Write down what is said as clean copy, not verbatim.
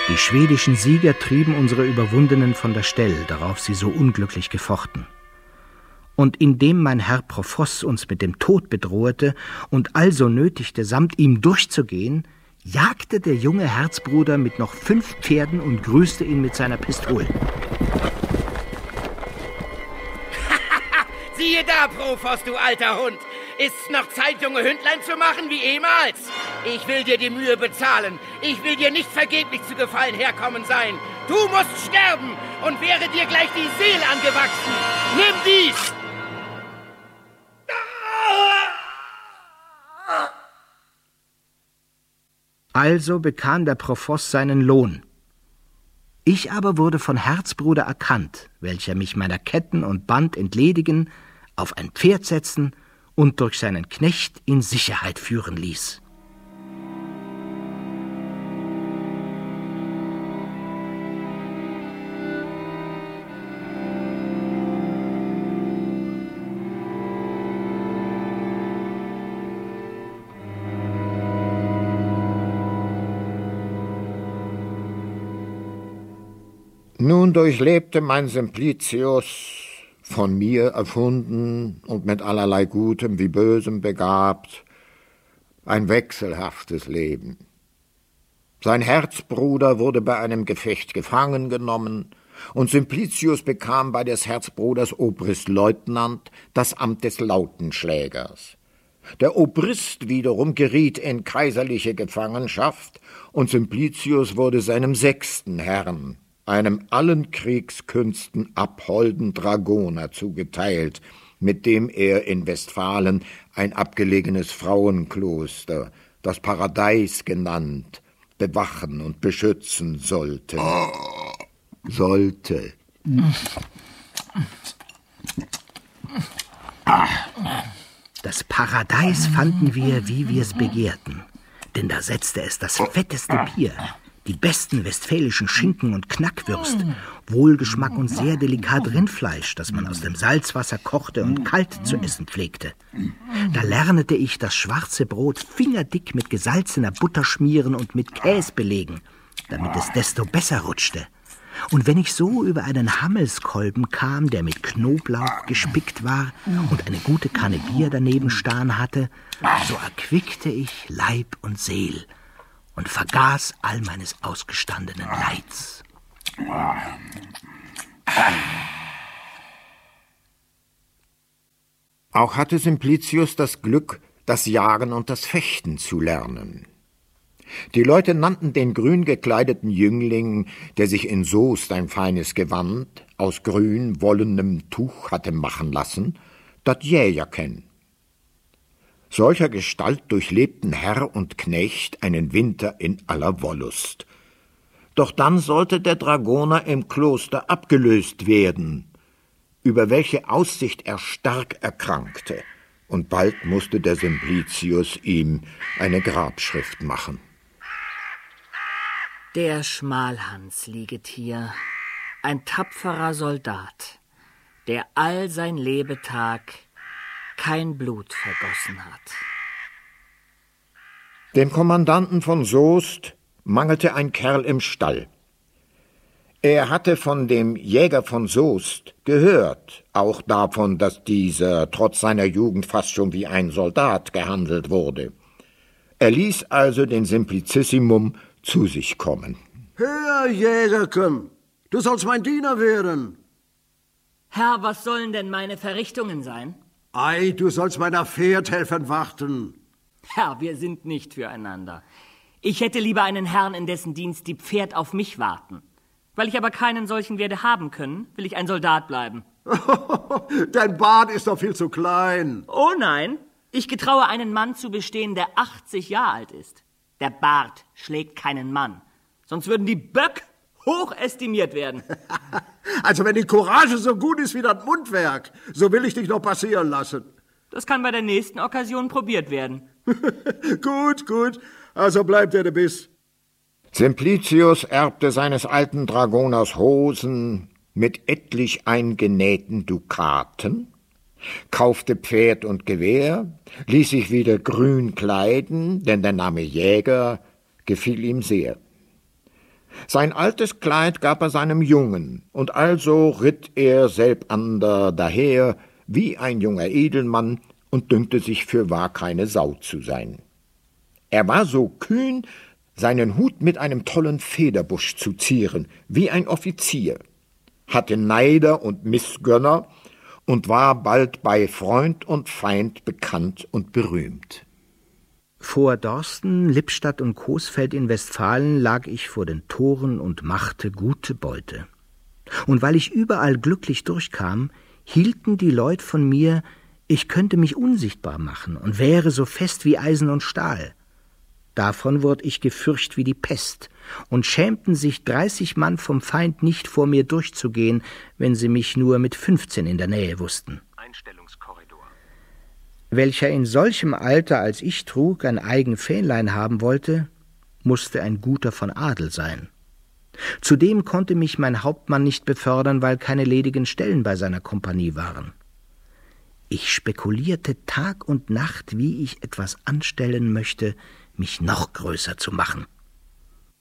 Die schwedischen Sieger trieben unsere Überwundenen von der Stell, darauf sie so unglücklich gefochten. Und indem mein Herr Profoss uns mit dem Tod bedrohete und also nötigte, samt ihm durchzugehen, jagte der junge Herzbruder mit noch 5 Pferden und grüßte ihn mit seiner Pistole. Siehe da, Profoss, du alter Hund! Ist's noch Zeit, junge Hündlein zu machen wie ehemals? Ich will dir die Mühe bezahlen. Ich will dir nicht vergeblich zu Gefallen herkommen sein. Du musst sterben und wäre dir gleich die Seele angewachsen. Nimm dies! Also bekam der Profoss seinen Lohn. Ich aber wurde von Herzbruder erkannt, welcher mich meiner Ketten und Band entledigen, auf ein Pferd setzen und durch seinen Knecht in Sicherheit führen ließ. Nun durchlebte mein Simplicius, von mir erfunden und mit allerlei Gutem wie Bösem begabt, ein wechselhaftes Leben. Sein Herzbruder wurde bei einem Gefecht gefangen genommen, und Simplicius bekam bei des Herzbruders Obristleutnant das Amt des Lautenschlägers. Der Obrist wiederum geriet in kaiserliche Gefangenschaft, und Simplicius wurde seinem 6. Herrn, einem allen Kriegskünsten abholden Dragoner, zugeteilt, mit dem er in Westfalen ein abgelegenes Frauenkloster, das Paradeis genannt, bewachen und beschützen sollte. Das Paradeis fanden wir, wie wir es begehrten, denn da setzte es das fetteste Bier, die besten westfälischen Schinken und Knackwürst, Wohlgeschmack und sehr delikat Rindfleisch, das man aus dem Salzwasser kochte und kalt zu essen pflegte. Da lernete ich das schwarze Brot fingerdick mit gesalzener Butter schmieren und mit Käse belegen, damit es desto besser rutschte. Und wenn ich so über einen Hammelskolben kam, der mit Knoblauch gespickt war und eine gute Kanne Bier daneben stehen hatte, so erquickte ich Leib und Seel und vergaß all meines ausgestandenen Leids. Auch hatte Simplicius das Glück, das Jagen und das Fechten zu lernen. Die Leute nannten den grün gekleideten Jüngling, der sich in Soest ein feines Gewand aus grün wollenem Tuch hatte machen lassen, dat Jägerken. Solcher Gestalt durchlebten Herr und Knecht einen Winter in aller Wollust. Doch dann sollte der Dragoner im Kloster abgelöst werden, über welche Aussicht er stark erkrankte, und bald musste der Simplicius ihm eine Grabschrift machen. Der Schmalhans lieget hier, ein tapferer Soldat, der all sein Lebetag kein Blut vergossen hat. Dem Kommandanten von Soest mangelte ein Kerl im Stall. Er hatte von dem Jäger von Soest gehört, auch davon, dass dieser trotz seiner Jugend fast schon wie ein Soldat gehandelt wurde. Er ließ also den Simplicissimum zu sich kommen. Hör, Jägerken, du sollst mein Diener werden. Herr, was sollen denn meine Verrichtungen sein? Ei, du sollst meiner Pferd helfen warten. Herr, wir sind nicht füreinander. Ich hätte lieber einen Herrn, in dessen Dienst die Pferd auf mich warten. Weil ich aber keinen solchen werde haben können, will ich ein Soldat bleiben. Dein Bart ist doch viel zu klein. Oh nein, ich getraue einen Mann zu bestehen, der 80 Jahre alt ist. Der Bart schlägt keinen Mann, sonst würden die Böck hochestimiert werden. Also wenn die Courage so gut ist wie das Mundwerk, so will ich dich noch passieren lassen. Das kann bei der nächsten Okkasion probiert werden. Gut, also bleib der du bist. Simplicius erbte seines alten Dragoners Hosen mit etlich eingenähten Dukaten, kaufte Pferd und Gewehr, ließ sich wieder grün kleiden, denn der Name Jäger gefiel ihm sehr. Sein altes Kleid gab er seinem Jungen, und also ritt er selbander daher, wie ein junger Edelmann, und dünkte sich fürwahr keine Sau zu sein. Er war so kühn, seinen Hut mit einem tollen Federbusch zu zieren, wie ein Offizier, hatte Neider und Missgönner und war bald bei Freund und Feind bekannt und berühmt. Vor Dorsten, Lippstadt und Coesfeld in Westfalen lag ich vor den Toren und machte gute Beute. Und weil ich überall glücklich durchkam, hielten die Leut von mir, ich könnte mich unsichtbar machen und wäre so fest wie Eisen und Stahl. Davon wurd ich gefürcht wie die Pest, und schämten sich 30 Mann vom Feind nicht vor mir durchzugehen, wenn sie mich nur mit 15 in der Nähe wussten. Einstellungskorridor. Welcher in solchem Alter, als ich trug, ein eigen Fähnlein haben wollte, mußte ein guter von Adel sein. Zudem konnte mich mein Hauptmann nicht befördern, weil keine ledigen Stellen bei seiner Kompanie waren. Ich spekulierte Tag und Nacht, wie ich etwas anstellen möchte, mich noch größer zu machen.